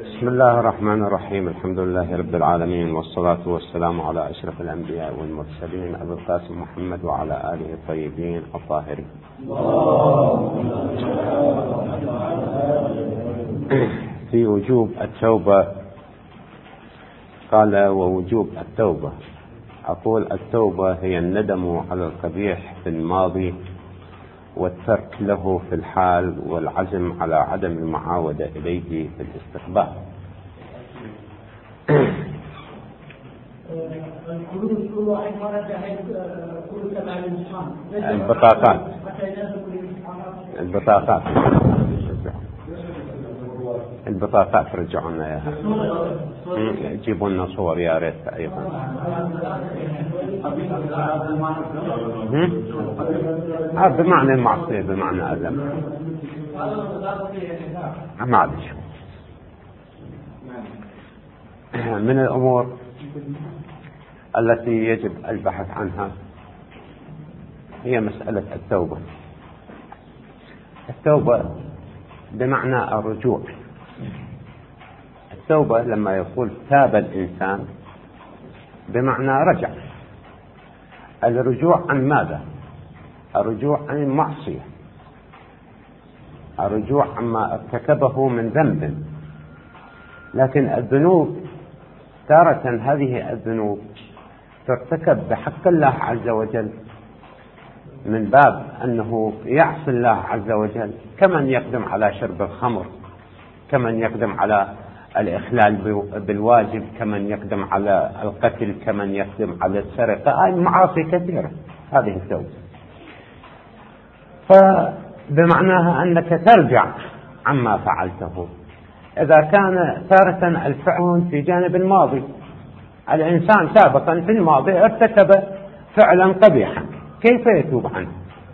بسم الله الرحمن الرحيم. الحمد لله رب العالمين، والصلاة والسلام على أشرف الأنبياء والمرسلين أبي القاسم محمد وعلى آله الطيبين الطاهرين. في وجوب التوبة قال: ووجوب التوبة. أقول: التوبة هي الندم على القبيح في الماضي والترك له في الحال، والعزم على عدم المعاودة إليه في الاستقبال. البطاقات رجعونا اياها، جيبوا لنا صور يا ريت ايضا. بمعنى المعصية، بمعنى ألم. معلش. من الأمور التي يجب البحث عنها هي مسألة التوبة. التوبة بمعنى الرجوع. التوبة لما يقول تاب الإنسان بمعنى رجع. الرجوع عن ماذا؟ الرجوع عن المعصية، الرجوع عما ارتكبه من ذنب. لكن الذنوب تارة هذه الذنوب ترتكب بحق الله عز وجل من باب أنه يعصي الله عز وجل، كمن يقدم على شرب الخمر، كمن يقدم على الإخلال بالواجب، كمن يقدم على القتل، كمن يقدم على السرقة. معاصي كثيرة هذه التوبة. فبمعناها أنك ترجع عما فعلته. إذا كان تارة الفعل في جانب الماضي، الإنسان سابقا في الماضي ارتكب فعلا قبيحا، كيف يتوب عنه؟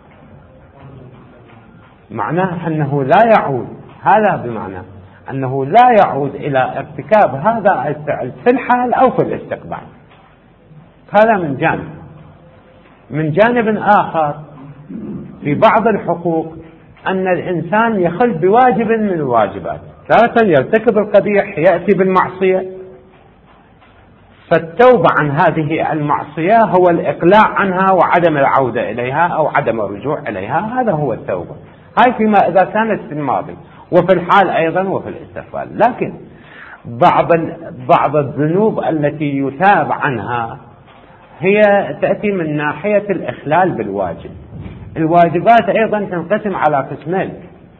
معناه أنه لا يعود. هذا بمعنى أنه لا يعود إلى ارتكاب هذا الفعل في الحال أو في الاستقبال. هذا من جانب. من جانب آخر، في بعض الحقوق أن الإنسان يخل بواجب من الواجبات، تارة يرتكب القبيح، يأتي بالمعصية، فالتوبة عن هذه المعصية هو الإقلاع عنها وعدم العودة إليها أو عدم الرجوع إليها. هذا هو التوبة. هاي فيما إذا كانت في الماضي، وفي الحال أيضا وفي الاستقبال. لكن بعض الذنوب التي يتاب عنها هي تأتي من ناحية الإخلال بالواجب. الواجبات أيضا تنقسم على قسمين: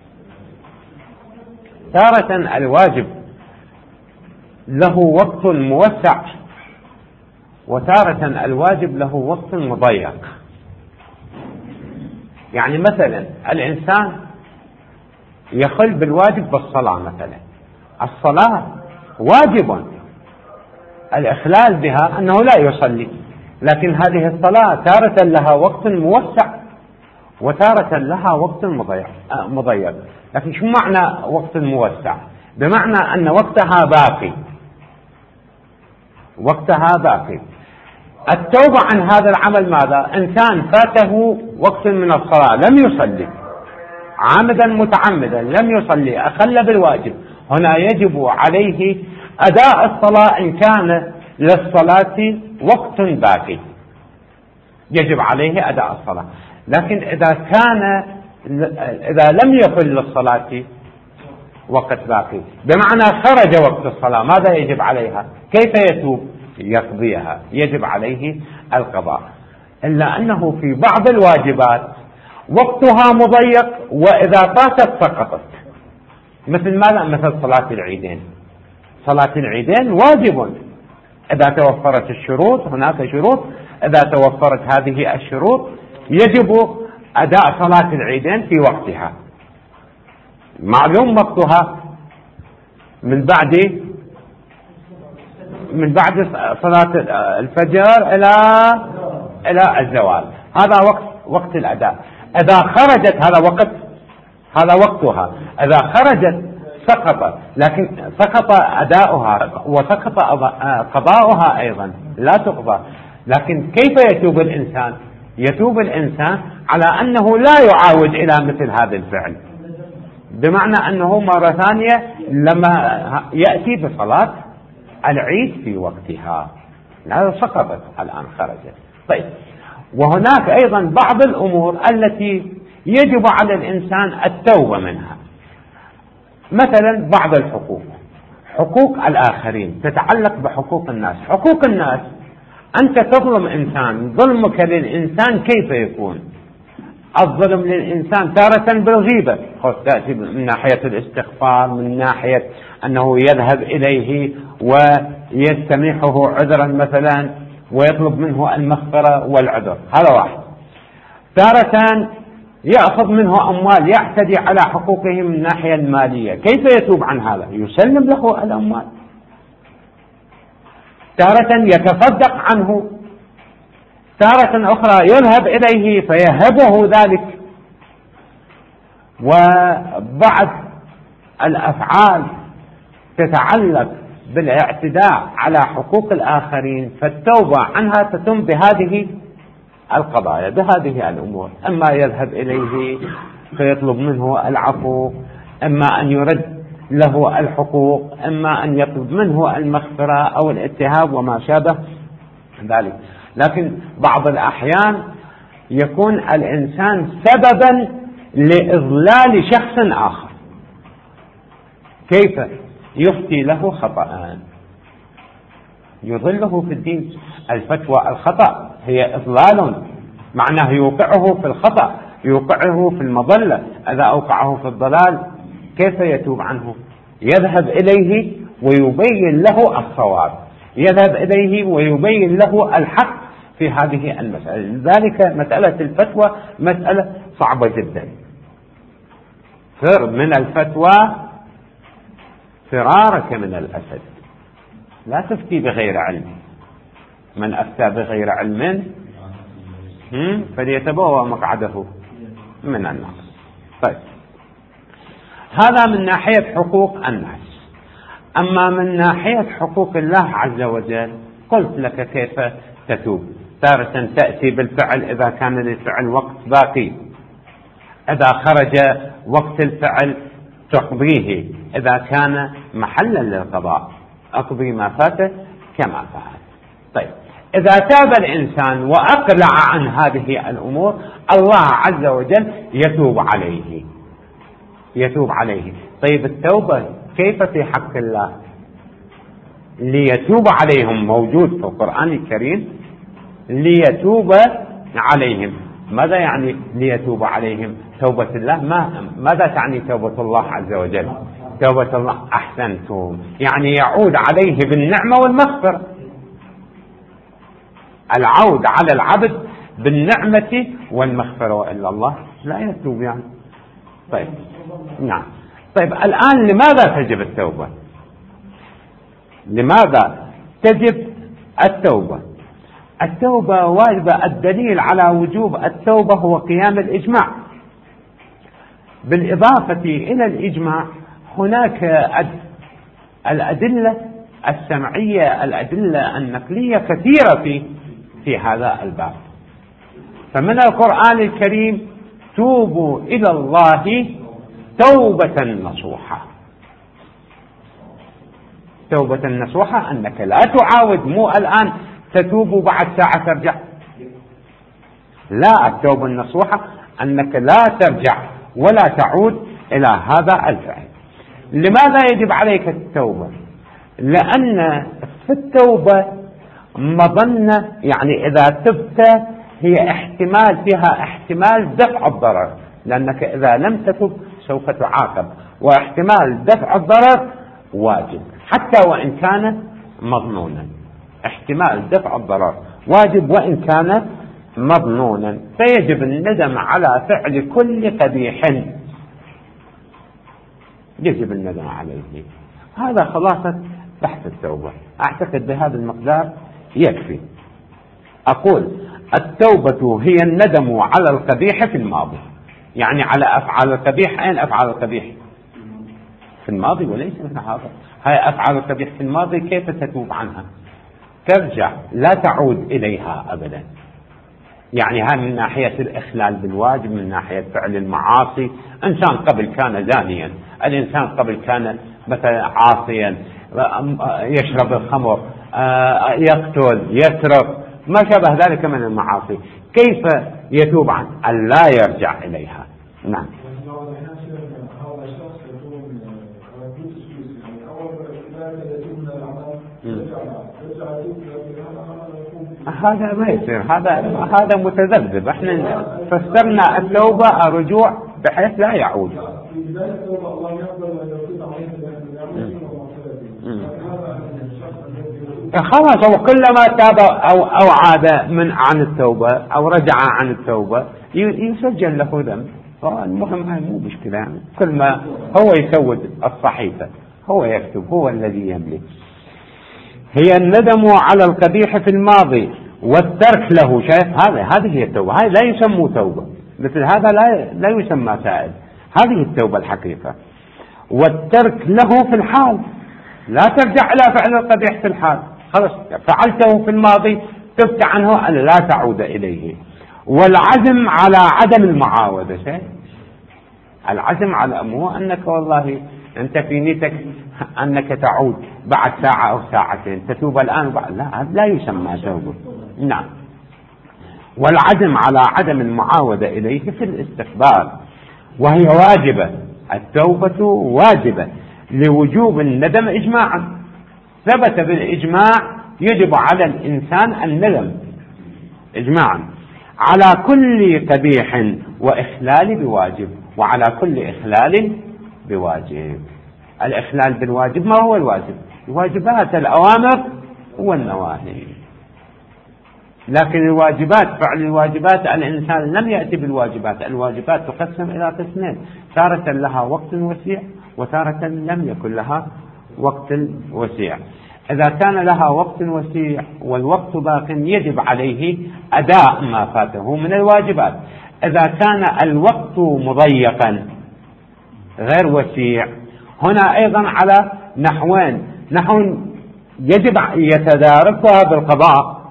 تارة الواجب له وقت موسع، وتارة الواجب له وقت مضيق. يعني مثلا الإنسان يخل بالواجب بالصلاة مثلا. الصلاة واجب، الإخلال بها أنه لا يصلي، لكن هذه الصلاة تارة لها وقت موسع وتارة لها وقت مضيق. لكن شو معنى وقت موسع؟ بمعنى أن وقتها باقي، وقتها باقي. التوبة عن هذا العمل ماذا؟ إنسان فاته وقت من الصلاة لم يصلي، عامدا متعمدا لم يصلي، أخل بالواجب، هنا يجب عليه أداء الصلاة إن كان للصلاة وقت باقي، يجب عليه أداء الصلاة. لكن إذا لم يكن للصلاة وقت باقي، بمعنى خرج وقت الصلاة، ماذا يجب عليها؟ كيف يتوب؟ يقضيها، يجب عليه القضاء. إلا أنه في بعض الواجبات وقتها مضيق، وإذا فاتت سقطت. مثل ماذا؟ مثل صلاة العيدين. صلاة العيدين واجب إذا توفرت الشروط، هناك شروط، إذا توفرت هذه الشروط يجب أداء صلاة العيدين في وقتها. معلوم وقتها من بعد صلاة الفجر إلى الزوال. هذا وقت الأداء. إذا خرجت هذا وقتها. إذا خرجت سقط، لكن سقط أداؤها وسقط قضاؤها أيضا، لا تقضى. لكن كيف يتوب الإنسان؟ يتوب الإنسان على أنه لا يعاود إلى مثل هذا الفعل، بمعنى أنه مرة ثانية لما يأتي بصلاة العيد في وقتها، هذا سقطت الآن خرجت. طيب، وهناك أيضا بعض الأمور التي يجب على الإنسان التوبة منها، مثلا بعض الحقوق، حقوق الآخرين تتعلق بحقوق الناس. حقوق الناس، أنت تظلم إنسان، ظلمك للإنسان كيف يكون؟ الظلم للإنسان تارة بالغيبة، تأتي من ناحية الاستغفار، من ناحية أنه يذهب إليه ويستميحه عذرا مثلا ويطلب منه المغفرة والعذر، هذا واحد. تارة يأخذ منه أموال، يعتدي على حقوقه من الناحية المالية، كيف يتوب عن هذا؟ يسلم له الأموال. تارة يتصدق عنه، تارة أخرى يذهب إليه فيهبه ذلك. وبعض الأفعال تتعلق بالاعتداء على حقوق الآخرين، فالتوبة عنها تتم بهذه القضايا، بهذه الأمور، أما يذهب إليه فيطلب منه العفو، أما أن يرد له الحقوق، أما أن يطلب منه المغفرة أو الاتهاب وما شابه ذلك. لكن بعض الأحيان يكون الإنسان سببا لإضلال شخص آخر، كيف؟ يفتي له خطأ يضله في الدين. الفتوى الخطأ هي إضلال، معناه يوقعه في الخطأ، يوقعه في المضلة. إذا أوقعه في الضلال كيف يتوب عنه؟ يذهب إليه ويبين له الصواب، يذهب إليه ويبين له الحق في هذه المسألة. لذلك مسألة الفتوى مسألة صعبة جدا. فر من الفتوى فرارك من الأسد، لا تفتي بغير علم، من أفتى بغير علم فليتبوأ مقعده من النار. طيب، هذا من ناحية حقوق الناس. أما من ناحية حقوق الله عز وجل، قلت لك كيف تتوب. تارة تأتي بالفعل إذا كان للفعل وقت باقي، إذا خرج وقت الفعل تقضيه، إذا كان محلا للقضاء أقضي ما فات كما فات. طيب، إذا تاب الإنسان وأقلع عن هذه الأمور، الله عز وجل يتوب عليه. طيب، التوبة كيف في حق الله؟ ليتوب عليهم موجود في القرآن الكريم، ليتوب عليهم. ماذا يعني ليتوب عليهم؟ توبة الله ماذا تعني توبة الله عز وجل؟ توبة الله، أحسنتم، يعني يعود عليه بالنعمة والمغفرة. العود على العبد بالنعمة والمغفرة، وإلا الله لا يتوب يعني. طيب، نعم. طيب، الآن لماذا تجب التوبة؟ لماذا تجب التوبة؟ التوبة واجبة. الدليل على وجوب التوبة هو قيام الإجماع. بالإضافة إلى الإجماع هناك الأدلة السمعية، الأدلة النقلية كثيرة في هذا الباب. فمن القرآن الكريم: توبوا إلى الله توبة نصوحة. توبة نصوحة أنك لا تعاود، مو الآن تتوب وبعد ساعة ترجع، لا، التوبة النصوحة أنك لا ترجع ولا تعود إلى هذا الفعل. لماذا يجب عليك التوبة؟ لأن في التوبة مظنة، يعني إذا تبت هي احتمال، فيها احتمال دفع الضرر، لأنك إذا لم تتب سوف تعاقب، واحتمال دفع الضرر واجب حتى وإن كان مظنونا. احتمال دفع الضرر واجب وإن كان مظنونا، فيجب الندم على فعل كل قبيح، يجب الندم عليه. هذا خلاصة بحث التوبة. أعتقد بهذا المقدار يكفي. أقول التوبة هي الندم على القبيح في الماضي، يعني على أفعال القبيح. أين أفعال القبيح؟ في الماضي وليس في الحاضر. هاي أفعال القبيح في الماضي، كيف تتوب عنها؟ ترجع، لا تعود إليها أبدا. يعني هاي من ناحية الإخلال بالواجب، من ناحية فعل المعاصي. إنسان قبل كان زانيا، الإنسان قبل كان مثلا عاصيا يشرب الخمر يقتل يسرق ما شابه ذلك من المعاصي، كيف يتوب عن أن لا يرجع إليها؟ نعم. هذا ما يصير، هذا متذبذب. احنا فسرنا التوبة الرجوع بحيث لا يعود. خلاص هو كلما تاب أو عاد عن التوبة أو رجع عن التوبة يسجل له ذنب. المهم هاي مو مشكلة، كل ما هو يسود الصحيفة هو يكتب، هو الذي يملك. هي الندم على القبيح في الماضي والترك له. شايف هذه هي التوبة. هاي لا يسمى توبة، مثل هذا لا يسمى تائب. هذه التوبة الحقيقة. والترك له في الحال، لا ترجع إلى فعل القبيح في الحال، خلاص فعلته في الماضي تبت عنه أن لا تعود إليه. والعزم على عدم المعاودة. شيء العزم على مو أنك والله أنت في نيتك أنك تعود بعد ساعة أو ساعتين، تتوب الآن وبعد، لا يسمى توبة. نعم. والعزم على عدم المعاودة إليه في الاستقبال، وهي واجبة. التوبة واجبة لوجوب الندم إجماعا، ثبت بالإجماع يجب على الإنسان الندم إجماعا على كل قبيح وإخلال بواجب، وعلى كل إخلال بواجب. الإخلال بالواجب ما هو الواجب؟ الواجبات الأوامر والنواهي. لكن الواجبات، فعل الواجبات، الإنسان لم يأتي بالواجبات. الواجبات تقسم إلى قسمين، تارة لها وقت وسيع وتارة لم يكن لها وقت وسيع. إذا كان لها وقت وسيع والوقت باق يجب عليه أداء ما فاته من الواجبات. إذا كان الوقت مضيقا غير وسيع، هنا أيضا على نحوين: نحو يجب يتداركها بالقضاء،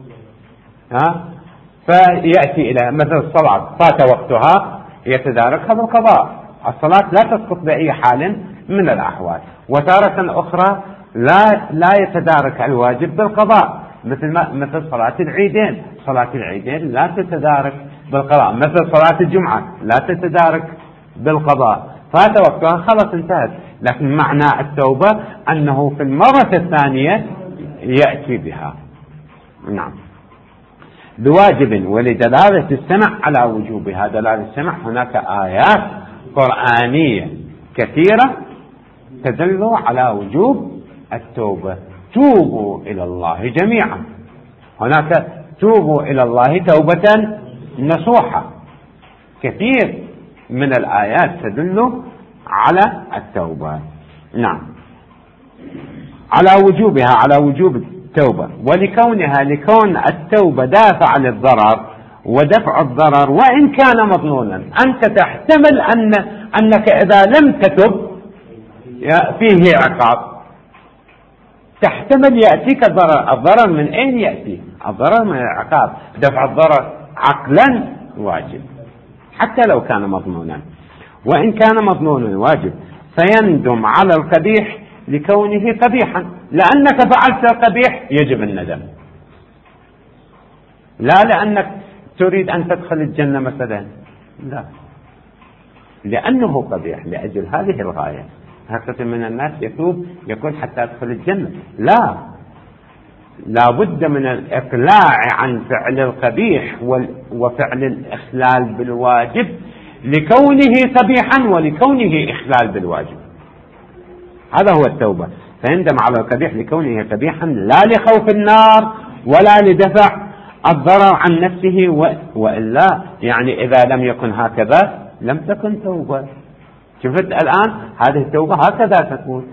فيأتي إلى مثل الصلاة فات وقتها يتداركها بالقضاء، الصلاة لا تسقط بأي حال من الأحوال. وتارة أخرى لا يتدارك الواجب بالقضاء، مثل صلاة العيدين. صلاة العيدين لا تتدارك بالقضاء، مثل صلاة الجمعة لا تتدارك بالقضاء، فات وقتها خلاص انتهت. لكن معنى التوبة أنه في المرة الثانية يأتي بها. نعم. بواجب ولدلالة السمع على وجوبها. دلالة السمع، هناك آيات قرآنية كثيرة تدل على وجوب التوبة. توبوا إلى الله جميعا، هناك توبوا إلى الله توبة نصوحة. كثير من الآيات تدل على التوبة. نعم، على وجوبها، على وجوب التوبة. لكون التوبة دافع للضرر ودفع الضرر وإن كان مظنونا. أنت تحتمل أنك إذا لم تتب فيه عقاب، تحتمل يأتيك الضرر من أين يأتي؟ الضرر من العقاب. دفع الضرر عقلا واجب حتى لو كان مظنونا، وإن كان مظنونا واجب. فيندم على القبيح لكونه قبيحا، لأنك فعلت القبيح يجب الندم، لا لأنك تريد أن تدخل الجنة مثلا، لا، لأنه قبيح لأجل هذه الغاية. هكذا من الناس يتوب يقول حتى أدخل الجنة، لا بد من الإقلاع عن فعل القبيح وفعل الإخلال بالواجب لكونه قبيحا ولكونه إخلال بالواجب. هذا هو التوبة. فيندم على القبيح لكونه قبيحا، لا لخوف النار ولا لدفع الضرر عن نفسه، وإلا يعني إذا لم يكن هكذا لم تكن توبة. شفت الآن هذه التوبة هكذا تكون.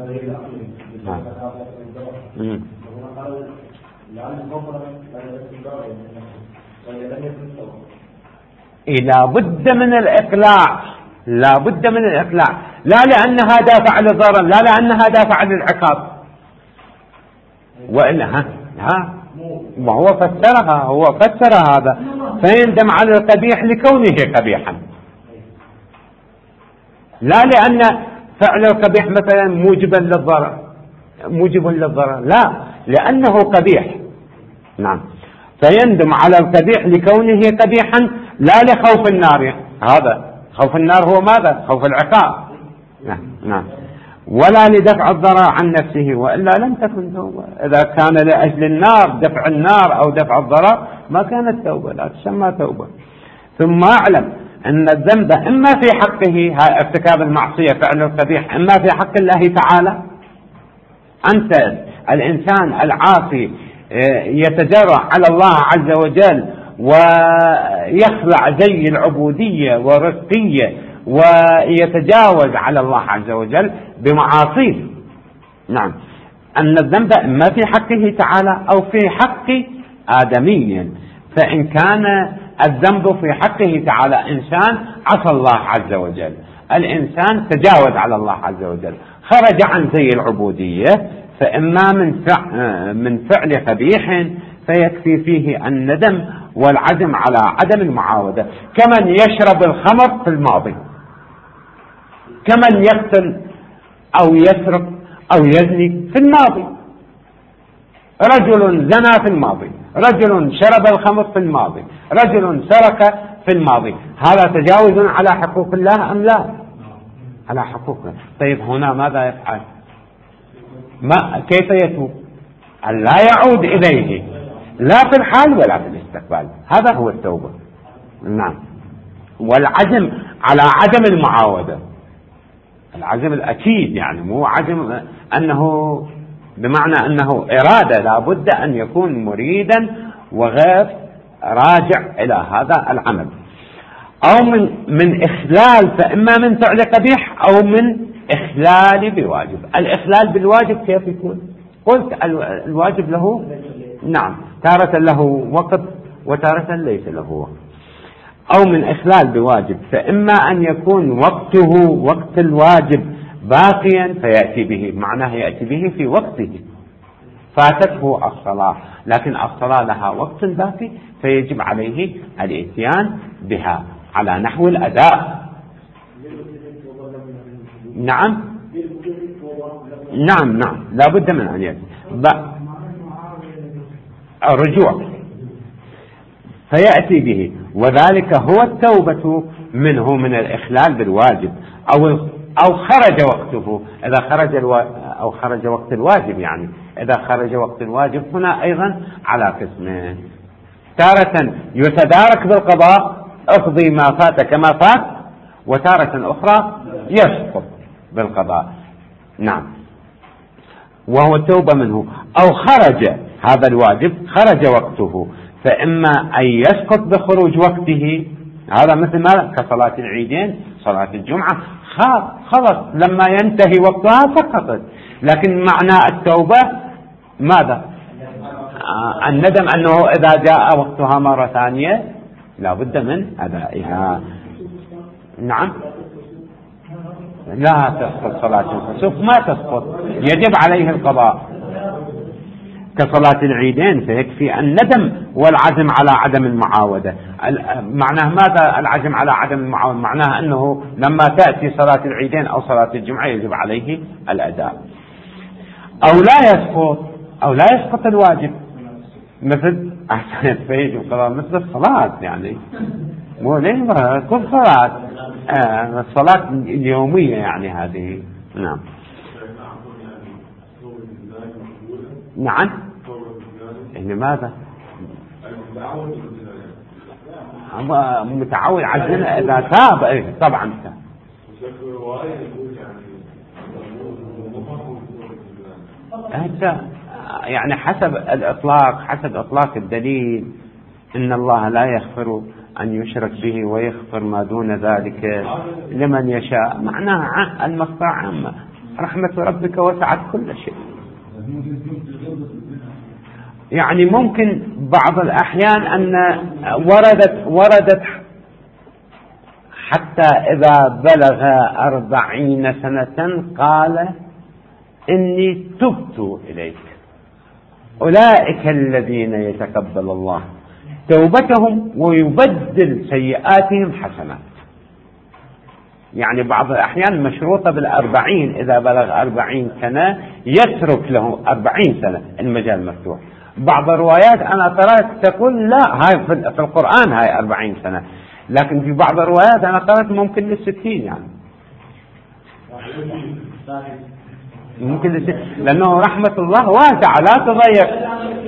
لا بد من الإقلاع، لا بد من الإقلاع، لا لأنها دافع للضرر، لا لأنها دافع للعقاب، وإلا وهو فسرها، هو فسر هذا. فيندم على القبيح لكونه قبيحا، لا لأن فعل القبيح مثلا موجب للضرر، لا، لأنه قبيح. نعم، فيندم على القبيح لكونه قبيحا لا لخوف النار. هذا خوف النار هو ماذا؟ خوف العقاب. نعم، ولا لدفع الضرر عن نفسه، وإلا لم تكن توبة. إذا كان لأجل النار، دفع النار أو دفع الضرر، ما كانت توبة، لا تسمى توبة. ثم أعلم أن الذنب إما في حقه ارتكاب المعصية فعل القبيح، إما في حق الله تعالى. أنت الإنسان العاصي يتجرأ على الله عز وجل ويخلع زي العبودية والرقية ويتجاوز على الله عز وجل بمعاصيه. نعم، أن الذنب إما في حقه تعالى أو في حق آدمي. فإن كان الذنب في حقه تعالى، إنسان عصى الله عز وجل، الإنسان تجاوز على الله عز وجل، خرج عن زي العبودية، فإما من فعل قبيح فيكفي فيه الندم والعزم على عدم المعاودة، كمن يشرب الخمر في الماضي، كمن يقتل أو يسرق أو يزني في الماضي. رجل زنى في الماضي، رجل شرب الخمر في الماضي، رجل سرق في الماضي، هذا تجاوز على حقوق الله أم لا؟ على حقوق الله. طيب هنا ماذا يفعل؟ كيف يتوب؟ أن لا يعود إليه لا في الحال ولا في الاستقبال، هذا هو التوبة. نعم، والعزم على عدم المعاودة، العزم الأكيد، يعني مو عزم أنه بمعنى أنه إرادة، لا بد أن يكون مريدا وغير راجع إلى هذا العمل، أو من إخلال، فإما من فعل قبيح أو من إخلال بواجب. الإخلال بالواجب كيف يكون؟ قلت الواجب له، نعم، تارة له وقت وتارة ليس له وقت. أو من إخلال بواجب، فإما أن يكون وقته وقت الواجب باقيا فيأتي به، معناه يأتي به في وقته، فاتته الصلاة لكن الصلاة لها وقت باقي فيجب عليه الاتيان بها على نحو الأداء. نعم نعم نعم، لا بد من أن يأتي الرجوع فيأتي به، وذلك هو التوبة منه من الإخلال بالواجب أو خرج وقته، إذا أو خرج وقت الواجب، يعني إذا خرج وقت الواجب هنا أيضا على قسمين، تارة يتدارك بالقضاء، اقضي ما فات كما فات، وتارة أخرى يسقط بالقضاء. نعم، وهو التوبة منه. أو خرج هذا الواجب، خرج وقته، فإما أن يسقط بخروج وقته، هذا مثل ما كصلاة العيدين، صلاة الجمعة، خلص لما ينتهي وقتها سقطت، لكن معنى التوبة ماذا؟ الندم أنه إذا جاء وقتها مرة ثانية لا بد من أدائها. نعم، لا تسقط صلاة الكسوف، ما تسقط، يجب عليه القضاء كصلاة العيدين، فيكفي الندم والعزم على عدم المعاودة. معناه ماذا العزم على عدم المعاودة؟ معناه أنه لما تأتي صلاة العيدين أو صلاة الجمعة يجب عليه الأداء. أو لا يسقط الواجب، مثل مثل الصلاة، يعني مو ليه كل صلاة، الصلاة اليومية يعني هذه. نعم نعم، لماذا؟ متعود على الزنا إذا تاب، طبعا يعني حسب إطلاق الدليل، إن الله لا يغفر أن يشرك به ويغفر ما دون ذلك لمن يشاء، معناها المغفرة عامة، رحمة ربك وسعت كل شيء. يعني ممكن بعض الأحيان أن وردت حتى إذا بلغ 40 سنة قال إني تبت إليك، أولئك الذين يتقبل الله توبتهم ويبدل سيئاتهم حسنات. يعني بعض الأحيان مشروطة ب40، إذا بلغ 40 سنة يترك له 40 سنة المجال مفتوح. بعض الروايات أنا قرأت تقول لا، هاي في القرآن هاي 40 سنة، لكن في بعض الروايات أنا قرأت ممكن ل60 يعني ممكن لأنه رحمة الله واسعة لا تضيق.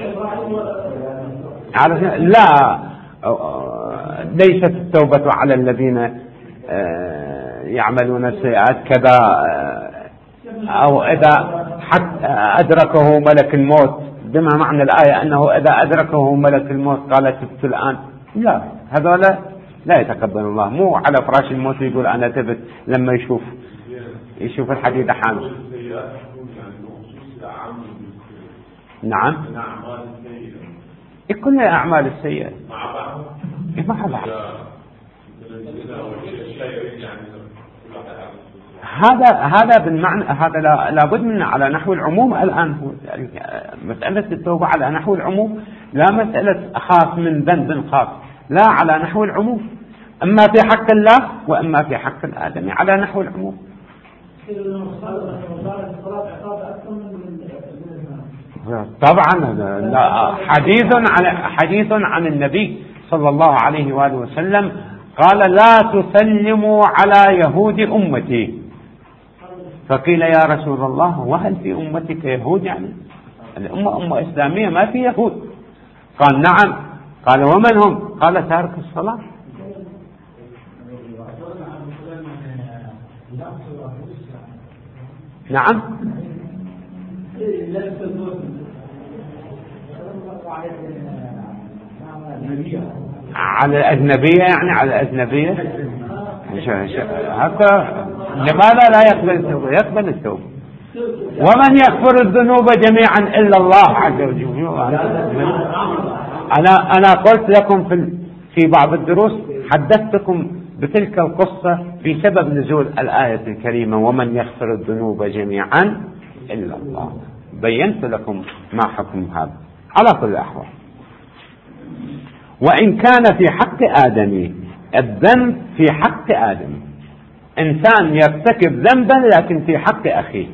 لا، ليست التوبة على الذين يعملون السيئات كذا، أو إذا حتى أدركه ملك الموت، بما معنى الآية أنه إذا أدركه ملك الموت قال تبت الآن. لا، هذا لا يتقبل الله. مو على فراش الموت يقول أنا تبت لما يشوف الحديد حامل. نعم، كل الأعمال السيئة مع بعض. هذا بالمعنى هذا لابد من على نحو العموم. الآن مسألة التوبة على نحو العموم، لا مسألة خاص من ذنب خاص، لا، على نحو العموم، أما في حق الله وأما في حق الآدمي، على نحو العموم. طبعا حديث عن النبي صلى الله عليه وآله وسلم قال لا تسلموا على يهود أمتي. فقيل يا رسول الله وهل في أمتك يهود؟ يعني الأمة أمة إسلامية ما في يهود. قال نعم. قال ومن هم؟ قال تارك الصلاة. نعم، على الأجنبية، يعني على الأجنبية. هذا لماذا لا يقبل التوبة؟ يقبل التوبة. ومن يغفر الذنوب جميعا إلا الله عز وجل. أنا قلت لكم في بعض الدروس، حدثتكم بتلك القصة في سبب نزول الآية الكريمة ومن يغفر الذنوب جميعا إلا الله. بينت لكم ما حكم هذا على كل الأحوال. وإن كان في حق آدمي، الذنب في حق آدمي، إنسان يرتكب ذنبا لكن في حق أخيه،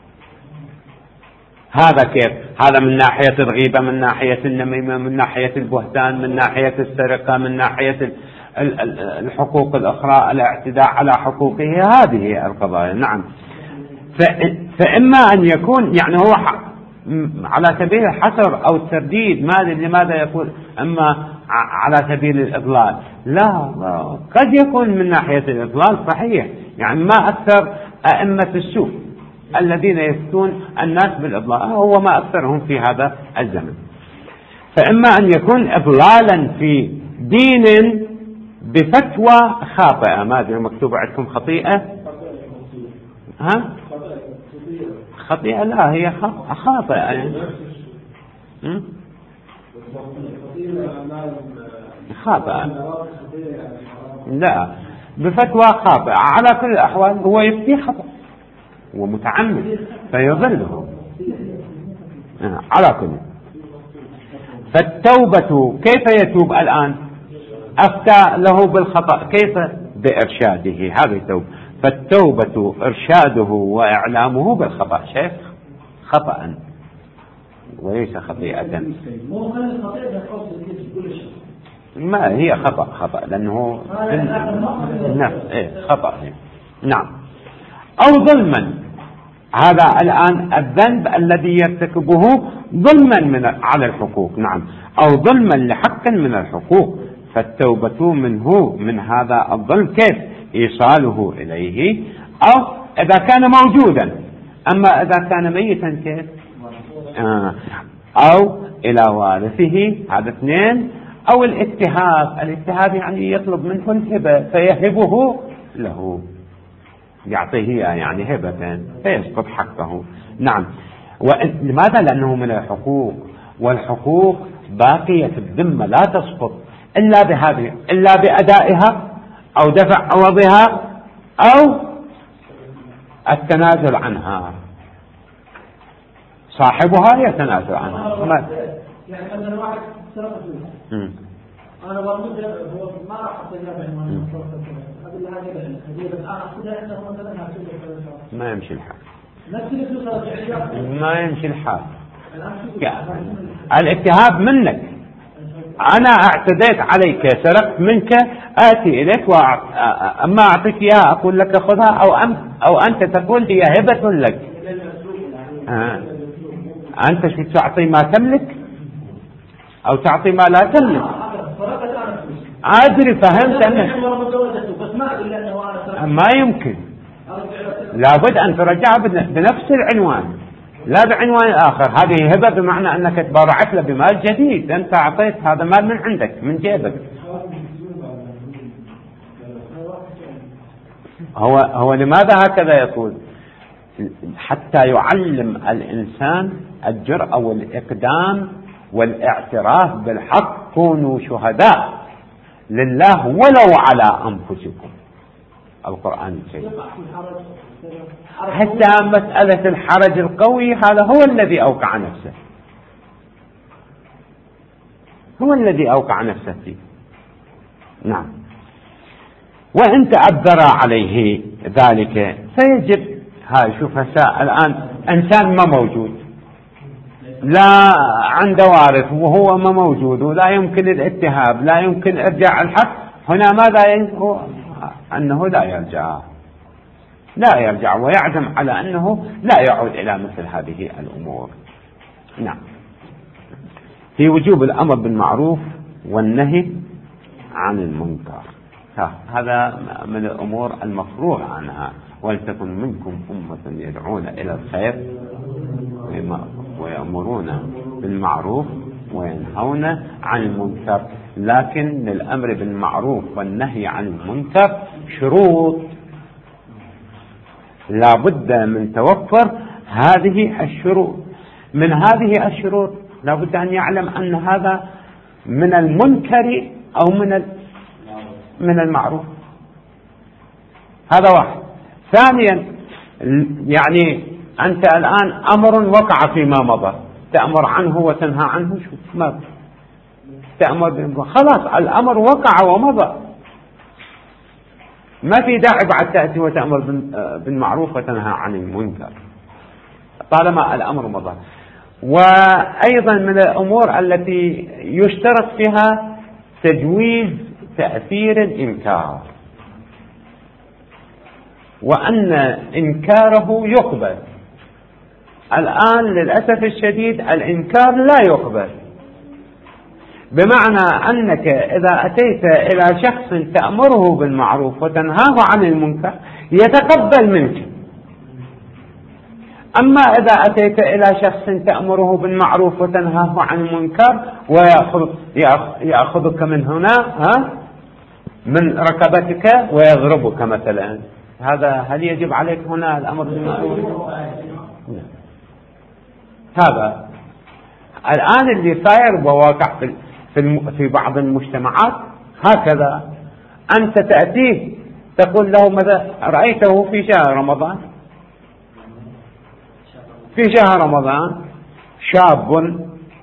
هذا كيف؟ هذا من ناحية الغيبة، من ناحية النميمة، من ناحية البهتان، من ناحية السرقة، من ناحية الحقوق الأخرى، الاعتداء على حقوقه، هذه القضايا. نعم. فإما أن يكون يعني هو على سبيل الحصر أو الترديد، لماذا يقول أما على سبيل الإضلال؟ لا، قد يكون من ناحية الإضلال صحيح، يعني ما أكثر أئمة السوء الذين يفتون الناس بالإضلال، هو ما أكثرهم في هذا الزمن. فإما أن يكون إضلالا في دين بفتوى خاطئة. ما أدري مكتوب عندكم خطيئة؟ ها؟ خطيئة؟ لا، هي خاطئة يعني. خاطئة، لا، بفتوى خاطئة. على كل الأحوال هو يفتي خطأ ومتعمد فيضله على كل. فالتوبة كيف يتوب الآن؟ أفتى له بالخطأ، كيف؟ بإرشاده، هذه التوبة. فالتوبة إرشاده وإعلامه بالخطأ، شيء خطأ وليس خطيئة. ما هي خطأ لأنه نفس خطأ. نعم. أو ظلما، هذا الآن الذنب الذي يرتكبه ظلما على الحقوق. نعم. أو ظلما لحق من الحقوق، فالتوبة منه من هذا الظلم كيف؟ إيصاله إليه، أو إذا كان موجودا. أما إذا كان ميتا كيف؟ أو إلى وارثه، هذا اثنين. أو الاتهاب يعني يطلب منه الهبة فيهبه له، يعطيه يعني هبة فيسقط حقه. نعم. لماذا؟ لأنه من الحقوق، والحقوق باقية في الذمة لا تسقط إلا بأدائها أو دفع عوضها أو التنازل عنها. صاحبها يتنازل عنها. يعني مثلا واحد سرق فلوس، أنا برمجه هو ما راح أطلع ما يمشي الحال، ما يمشي الحال. الاتهاب منك، أنا اعتديت عليك، سرقت منك، آتي إليك أما أعطيك إياها أقول لك خذها، أو أنت تقول هي هبة لك. أنت شو تعطي ما تملك أو تعطي ما لا تملك؟ أدري، فهمت أنك ما يمكن، لابد أن ترجعها بنفس العنوان لا بعنوان آخر. هذه هبة بمعنى أنك تبرعت له بمال جديد، أنت أعطيت هذا مال من عندك من جيبك. هو لماذا هكذا يقول؟ حتى يعلم الإنسان الجرأة والإقدام والاعتراف بالحق. كونوا شهداء لله ولو على أنفسكم. القرآن الكريم حتى مسألة الحرج القوي هذا هو الذي أوقع نفسه، هو الذي أوقع نفسه فيه. نعم. وإن تعذر عليه ذلك فيجب، هاي شوف هسه الآن إنسان ما موجود، لا عنده وارث وهو ما موجود ولا يمكن الاتهاب، لا يمكن إرجاع الحق، هنا ماذا ينهو؟ أنه لا يرجع ويعزم على أنه لا يعود إلى مثل هذه الأمور. نعم. في وجوب الأمر بالمعروف والنهي عن المنكر، هذا من الأمور المفروغ عنها. ولتكن منكم أمة يدعون إلى الخير ويأمرون بالمعروف وينهون عن المنكر. لكن للأمر بالمعروف والنهي عن المنكر شروط، لا بد من توفر هذه الشروط. من هذه الشروط لا بد أن يعلم أن هذا من المنكر أو من المعروف. هذا واحد. ثانيا، يعني أنت الآن أمر وقع فيما مضى، تأمر عنه وتنهى عنه، شو ما تأمر خلاص الأمر وقع ومضى، ما في داعي بعد تأتي وتأمر بالمعروف وتنهى عن المنكر طالما الأمر مضى. وأيضا من الأمور التي يشترط فيها تجويز تأثير الإنكار، وأن إنكاره يقبل. الآن للأسف الشديد الإنكار لا يقبل، بمعنى أنك إذا أتيت إلى شخص تأمره بالمعروف وتنهاه عن المنكر يتقبل منك، أما إذا أتيت إلى شخص تأمره بالمعروف وتنهاه عن المنكر ويأخذك من هنا من ركبتك ويضربك مثلا، هل يجب عليك هنا الأمر بالمعروف؟ هذا الآن اللي صاير بواقع في بعض المجتمعات هكذا. أنت تأتيه تقول له ماذا رأيته في شهر رمضان؟ في شهر رمضان شاب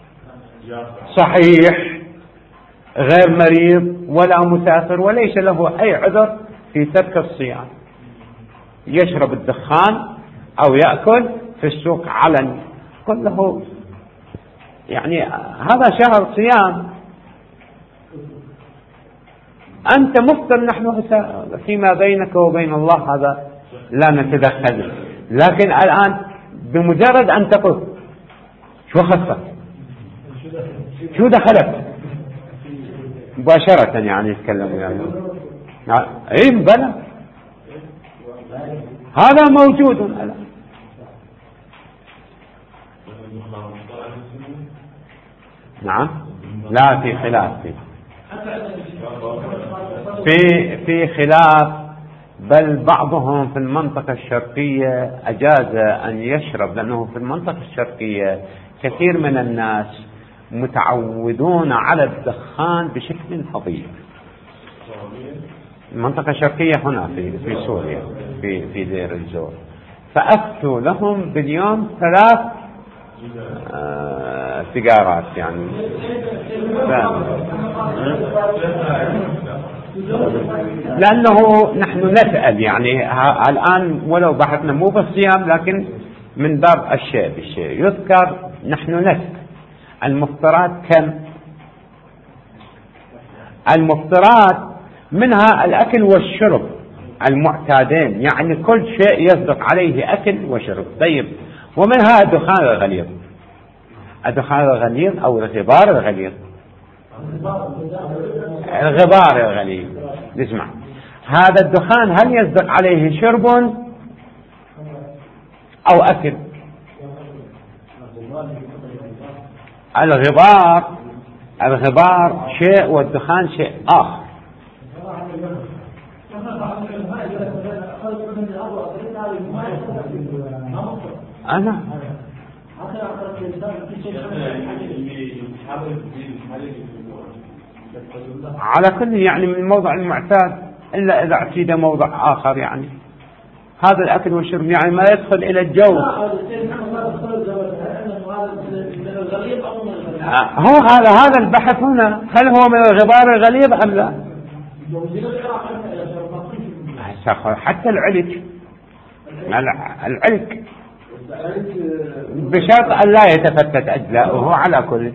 صحيح غير مريض ولا مسافر وليس له أي عذر في ترك الصيام، يشرب الدخان أو يأكل في السوق علني، قل له يعني هذا شهر صيام، أنت مفطر، نحن فيما بينك وبين الله هذا لا نتدخل. لكن الآن بمجرد أن تقول شو خصك، شو دخلك مباشرة، يعني يتكلموا يعني أي بلى، هذا موجود الآن. نعم، لا في خلاف في خلاف، بل بعضهم في المنطقة الشرقية أجاز أن يشرب، لأنه في المنطقة الشرقية كثير من الناس متعودون على الدخان بشكل فظيع. المنطقة الشرقية هنا في سوريا في دير الزور، فأفتوا لهم باليوم 3 سيجارات يعني لأنه نحن نسأل يعني الآن ولو بحثنا مو بالصيام لكن من باب الشيء بالشيء يذكر، نحن نسأل المفطرات كم؟ المفطرات منها الأكل والشرب المعتادين، يعني كل شيء يصدق عليه أكل وشرب. طيب، ومنها الدخان الغليظ، الدخان الغليظ أو الغبار الغليظ، الغبار الغليظ. نسمع هذا الدخان هل يصدق عليه شرب أو أكل؟ الغبار شيء والدخان شيء آخر. أنا على كل يعني من الموضع المعتاد، إلا إذا اعتيد موضع آخر، يعني هذا الأكل والشرب يعني ما يدخل إلى الجو. هو هذا البحث هنا، هل هو من الغبار الغليظ أم لا؟ حتى العلك بشرط أن لا يتفتت أجزاؤه على كل.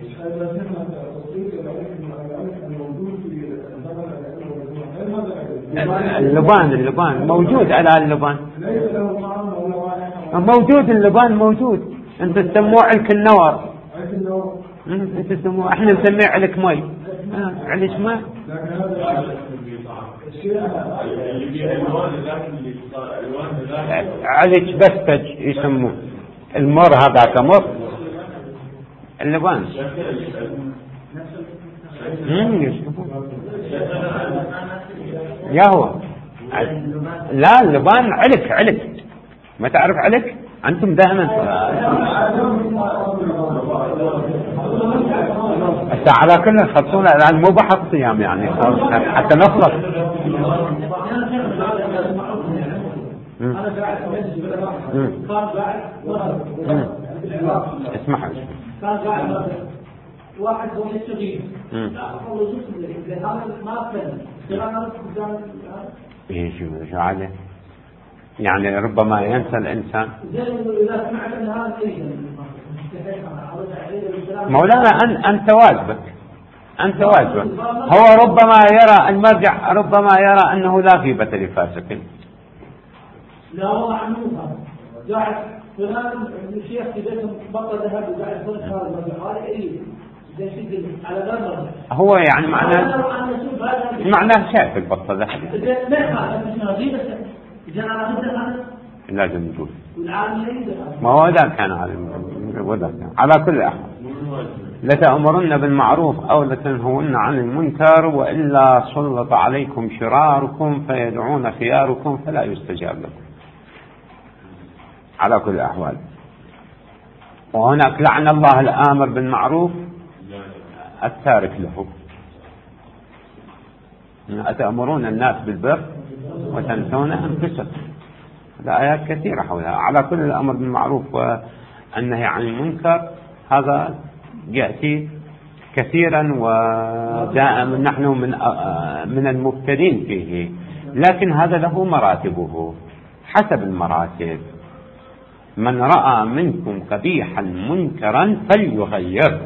اللبان موجود، على اللبان موجود، اللبان موجود. انت تسموه علك النور، انت تسموه، احنا نسميه علك مي، علك ماء. علك بستج يسموه، المر هذاك مر، اللبان يا هو لا، اللبان علك ما تعرف علك أنتم دائما على كل خلصونا الآن مو بحث صيام يعني حتى نخلص. اسمح واحد هو يستغيث شو عليه يعني ربما ينسى الإنسان. مولانا أنت واجبك هو ربما يرى المرجع، ربما يرى أنه لا غيبة لفاسق. لا هو عنه قاعد فلان الشيخ كذا بطل ذهب وقاعد يصلي هذا المرجع هذا إيه على ذا هو يعني معناه شايف البطل ذهب لازم نقول ما هو ذا كان على كل أحد. لتأمرن بالمعروف أو لتنهون عن المنكر وإلا سلط عليكم شراركم فيدعون خياركم فلا يستجاب لكم على كل الأحوال. وهناك لعن الله الآمر بالمعروف التارك له. أتأمرون الناس بالبر وتنسون أنفسكم. الآيات كثيرة حولها. على كل الأمر بالمعروف والنهي عن المنكر هذا يأتي كثيرا ودائما نحن من المبتدين فيه، لكن هذا له مراتبه حسب المراتب. من رأى منكم قبيحا منكرا فليغير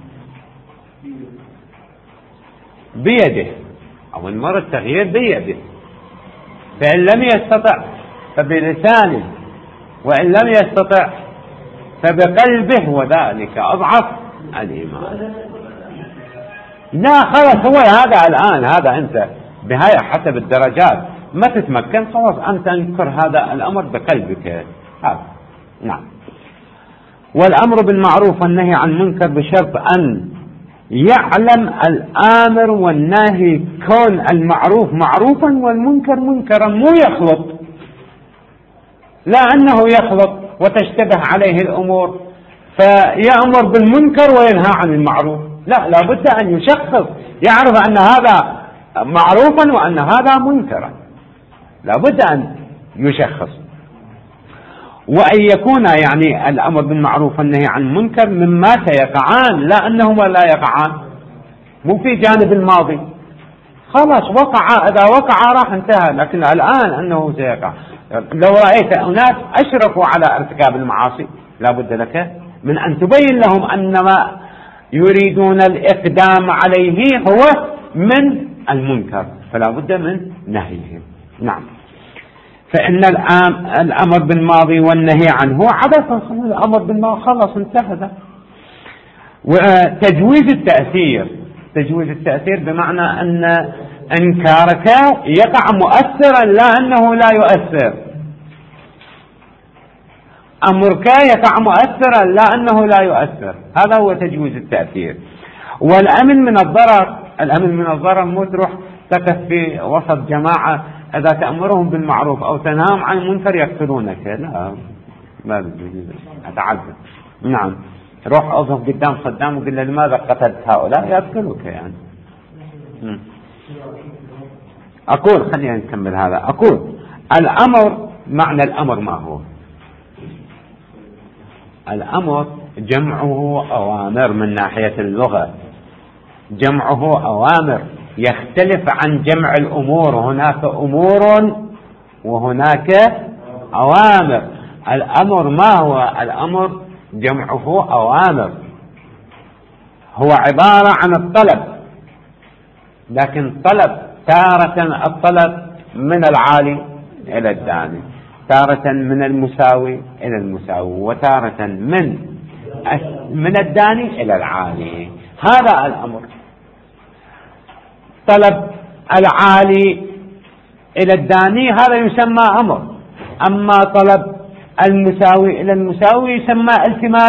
بيده، أو المرة التغيير بيده، فإن لم يستطع فبلسانه، وإن لم يستطع فبقلبه، وذلك أضعف الإيمان. لا خلاص هو هذا الآن، هذا أنت بهاي حسب الدرجات ما تتمكن، خلاص أنت انكر هذا الأمر بقلبك هذا. نعم. والأمر بالمعروف والنهي عن المنكر بشرط أن يعلم الآمر والناهي كون المعروف معروفا والمنكر منكرا، مو يخلط، لا أنه يخلط وتشتبه عليه الأمور فيأمر بالمنكر وينهى عن المعروف. لا، لابد أن يشخص، يعرف أن هذا معروفا وأن هذا منكرا، لابد أن يشخص. وأن يكون يعني الأمر بالمعروف والنهي عن المنكر مما سيقعان، لا أنهما لا يقعان، مو في جانب الماضي خلاص وقع، إذا وقع راح انتهى، لكن الآن أنه سيقع. لو رأيت أناس أشرفوا على ارتكاب المعاصي لا بد لك من أن تبين لهم أن ما يريدون الإقدام عليه هو من المنكر، فلا بد من نهيهم. نعم. فإن الأمر بالماضي والنهي عنه عبث، الأمر بالماضي خلص انتهى. وتجويز التأثير، تجويز التأثير بمعنى أن إنكارك يقع مؤثرا لا أنه لا يؤثر، أمرك يقع مؤثرا لا أنه لا يؤثر، هذا هو تجويز التأثير. والأمن من الضرر، الأمن من الضرر مو تروح تقف في وسط جماعة إذا تأمرهم بالمعروف أو تنام عن المنكر يقتلونك، لا ما أتعذب. نعم، روح أوقف قدام صدام وقل له لماذا قتلت هؤلاء، يقتلوك يعني. أقول خلينا نكمل هذا. أقول الأمر، معنى الأمر ما هو؟ الأمر جمعه أوامر من ناحية اللغة، جمعه أوامر يختلف عن جمع الأمور، هناك أمور وهناك أوامر. الأمر ما هو؟ الأمر جمعه أوامر، هو عبارة عن الطلب، لكن طلب تارة الطلب من العالي إلى الداني، تارة من المساوي إلى المساوي، وتارة من الداني إلى العالي. هذا الأمر. طلب العالي إلى الداني هذا يسمى أمر، أما طلب المساوي إلى المساوي يسمى التماس،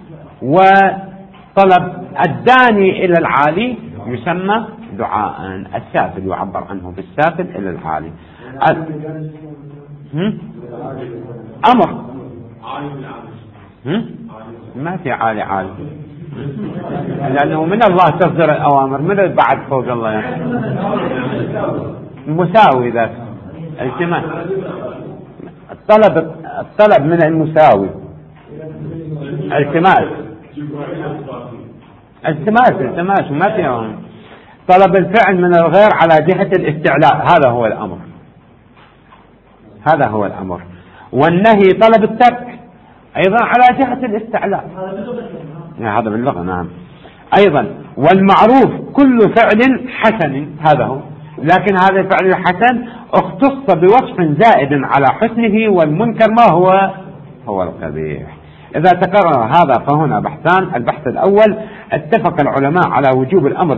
وطلب الداني إلى العالي يسمى دعاء. السافل يعبر عنه بالسافل إلى العالي. أمر ما في عالي عالي، لأنه من الله تصدر الأوامر، من بعد فوق الله يعني. مساوي ذاك التماس، الطلب من المساوي التماس ما فيهم. طلب الفعل من الغير على جهة الاستعلاء، هذا هو الأمر، هذا هو الأمر. والنهي طلب الترك أيضا على جهة الاستعلاء، هذا باللغة. نعم. أيضا والمعروف كل فعل حسن، هذا هو، لكن هذا الفعل الحسن اختص بوصف زائد على حسنه، والمنكر ما هو القبيح. إذا تكرر هذا فهنا بحثان. البحث الأول: اتفق العلماء على وجوب الأمر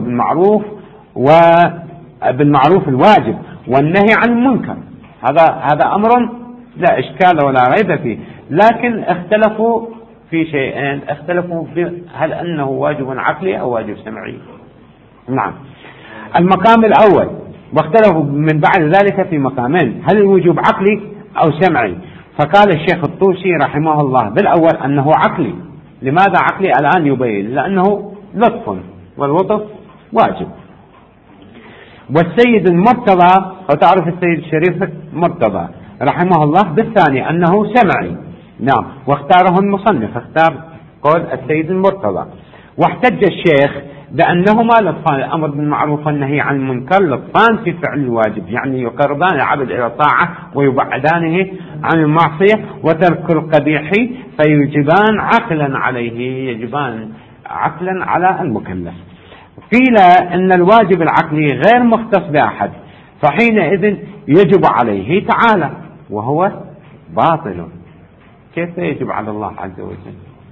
بالمعروف الواجب والنهي عن المنكر. هذا أمر لا إشكال ولا ريب فيه، لكن اختلفوا في شيئين. اختلفوا في هل أنه واجب عقلي أو واجب سمعي. نعم. المقام الأول، واختلفوا من بعد ذلك في مقامين: هل الوجوب عقلي أو سمعي؟ فقال الشيخ الطوسي رحمه الله بالأول أنه عقلي. لماذا عقلي؟ الآن يبين، لأنه لطف، واللطف واجب. والسيد المرتضى، وتعرف السيد الشريف مرتضى رحمه الله بالثاني أنه سمعي. نعم. واختاره المصنف، اختار قول السيد المرتضى. واحتج الشيخ بأنهما لطفان، الأمر بالمعروف والنهي عن المنكر لطفان في فعل الواجب، يعني يقربان العبد إلى الطاعة ويبعدانه عن المعصية، وترك القبيح فيجبان عقلا عليه، يجبان عقلا على المكلف. قيل إن الواجب العقلي غير مختص بأحد، فحينئذ يجب عليه تعالى، وهو باطل. كيف يجب على الله عز وجل؟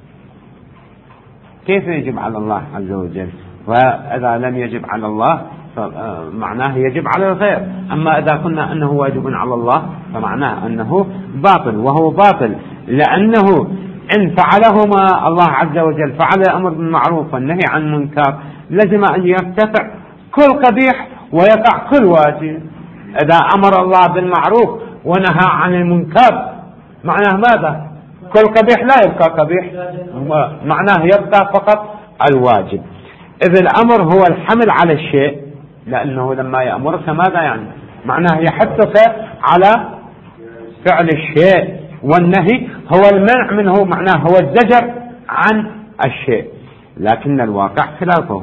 كيف يجب على الله عز وجل؟ وإذا لم يجب على الله فمعناه يجب على الغير. أما إذا قلنا أنه واجب على الله فمعناه أنه باطل، وهو باطل لأنه إن فعلهما الله عز وجل، فعل الأمر بالمعروف والنهي عن المنكر، لازم أن يرتفع كل قبيح ويقع كل واجب. إذا أمر الله بالمعروف ونهى عن المنكر معناه ماذا؟ كل قبيح لا يبقى قبيح، معناه يبقى فقط الواجب. إذ الأمر هو الحمل على الشيء، لأنه لما يأمرك ماذا يعني؟ معناه يحثك على فعل الشيء، والنهي هو المنع منه، معناه هو الزجر عن الشيء، لكن الواقع خلافه.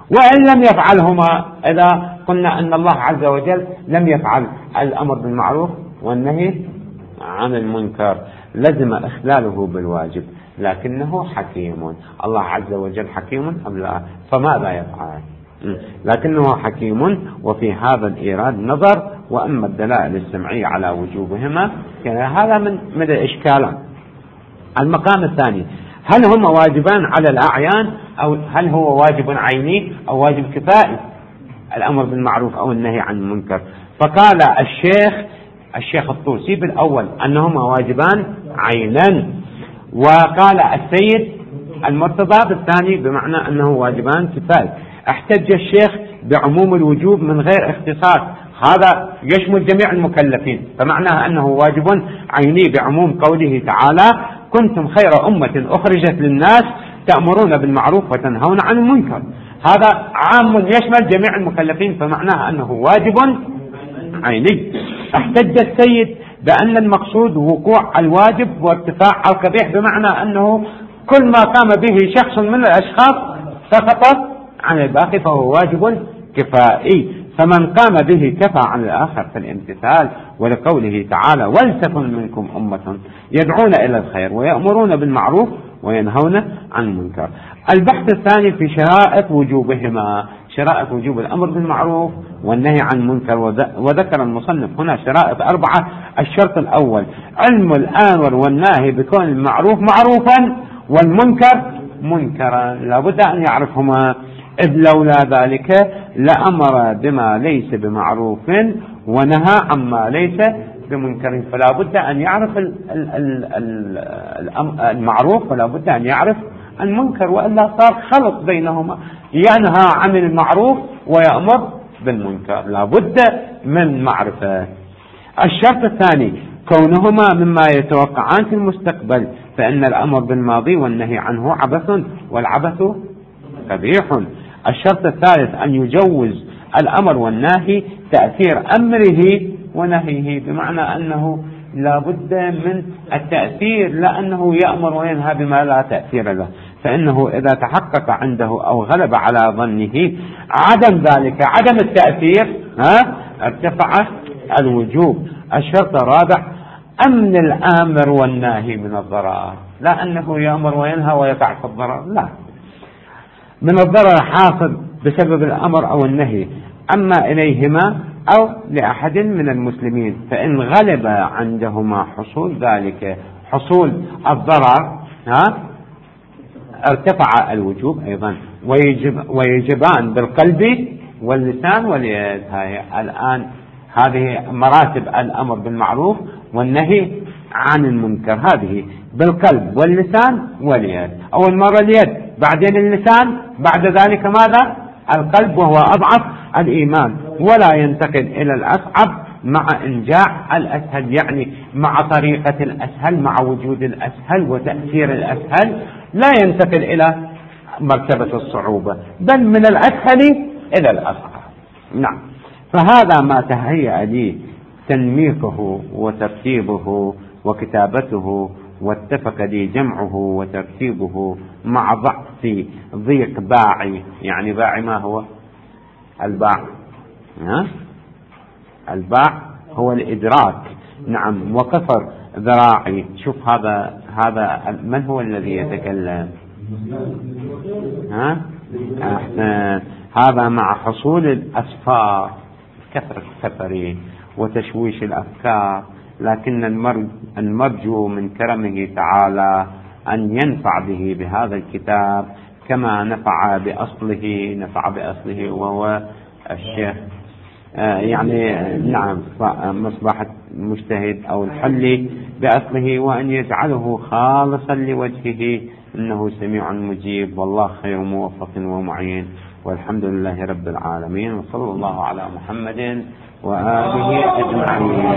وإن لم يفعلهما، إذا قلنا أن الله عز وجل لم يفعل الأمر بالمعروف والنهي عن المنكر لزم إخلاله بالواجب، لكنه حكيم. الله عز وجل حكيم أم لا؟ فماذا يفعل؟ لكنه حكيم. وفي هذا الإيراد نظر. وأما الدلائل السمعية على وجوبهما هذا من الإشكال. المقام الثاني، هل هما واجبان على الأعيان، أو هل هو واجب عيني أو واجب كفائي الأمر بالمعروف أو النهي عن المنكر؟ فقال الشيخ الطوسي بالأول أنهما واجبان عينا، وقال السيد المرتضى بالثاني بمعنى أنه واجبان كفائي. احتج الشيخ بعموم الوجوب من غير اختصاص، هذا يشمل جميع المكلفين، فمعناه أنه واجب عيني بعموم قوله تعالى: كنتم خير أمة أخرجت للناس تأمرون بالمعروف وتنهون عن المنكر. هذا عام يشمل جميع المكلفين، فمعناه أنه واجب عيني. احتج السيد بأن المقصود وقوع الواجب وارتفاع القبيح، بمعنى أنه كل ما قام به شخص من الأشخاص سقط عن الباقي فهو واجب كفائي، فمن قام به كفى عن الآخر في الامتثال. ولقوله تعالى: ولتكن منكم أمة يدعون إلى الخير ويأمرون بالمعروف وينهون عن المنكر. البحث الثاني في شرائط وجوبهما، شرائط وجوب الأمر بالمعروف والنهي عن المنكر. وذكر المصنف هنا شرائط 4. الشرط الأول: علم الآمر والناهي بكون المعروف معروفا والمنكر منكرا، لا بد أن يعرفهما، إذ لولا ذلك لأمر بما ليس بمعروف ونهى عما ليس بمنكر. فلا بد أن يعرف المعروف ولا بد أن يعرف المنكر، وإلا صار خلط بينهما، ينهى عن المعروف ويأمر بالمنكر، لا بد من معرفة. الشرط الثاني: كونهما مما يتوقعان في المستقبل، فإن الأمر بالماضي والنهي عنه عبث، والعبث قبيح. الشرط الثالث: أن يجوز الأمر والنهي تأثير أمره ونهيه، بمعنى أنه لا بد من التأثير، لأنه يأمر وينهى بما لا تأثير له، فإنه إذا تحقق عنده أو غلب على ظنه عدم ذلك، عدم التأثير، ارتفع الوجوب. الشرط الرابع: أمن الآمر والناهي من الضرر، لا أنه يأمر وينهى ويقع في الضرر، لا، من الضرر حاصل بسبب الأمر أو النهي أما إليهما أو لأحد من المسلمين، فإن غلب عندهما حصول ذلك، حصول الضرر، ارتفع الوجوب أيضا. ويجبان بالقلب واللسان واليد. الآن هذه مراتب الأمر بالمعروف والنهي عن المنكر، هذه بالقلب واللسان واليد. أول مرة اليد، بعدين اللسان، بعد ذلك ماذا؟ القلب، وهو أضعف الإيمان، ولا ينتقل إلى الأصعب مع إنجاع الأسهل، يعني مع طريقة الأسهل، مع وجود الأسهل وتأثير الأسهل، لا ينتقل إلى مرتبة الصعوبة، بل من الأسهل إلى الأصعب. نعم، فهذا ما تهيأ لي تنميقه وترتيبه وكتابته، واتفق لي جمعه وترتيبه مع ضعف ضيق باعي. يعني باعي ما هو؟ الباع، الباع هو الإدراك. نعم، وقصر ذراعي. شوف هذا من هو الذي يتكلم؟ هذا مع حصول الأسفار، كثرة السفر وتشويش الأفكار، لكن المرجو من كرمه تعالى أن ينفع به بهذا الكتاب كما نفع بأصله وهو الشيخ يعني نعم مصباح المجتهد أو الحلي بأصله، وأن يجعله خالصا لوجهه، إنه سميع مجيب، والله خير موفق ومعين، والحمد لله رب العالمين، وصلى الله على محمد وآله أجمعين.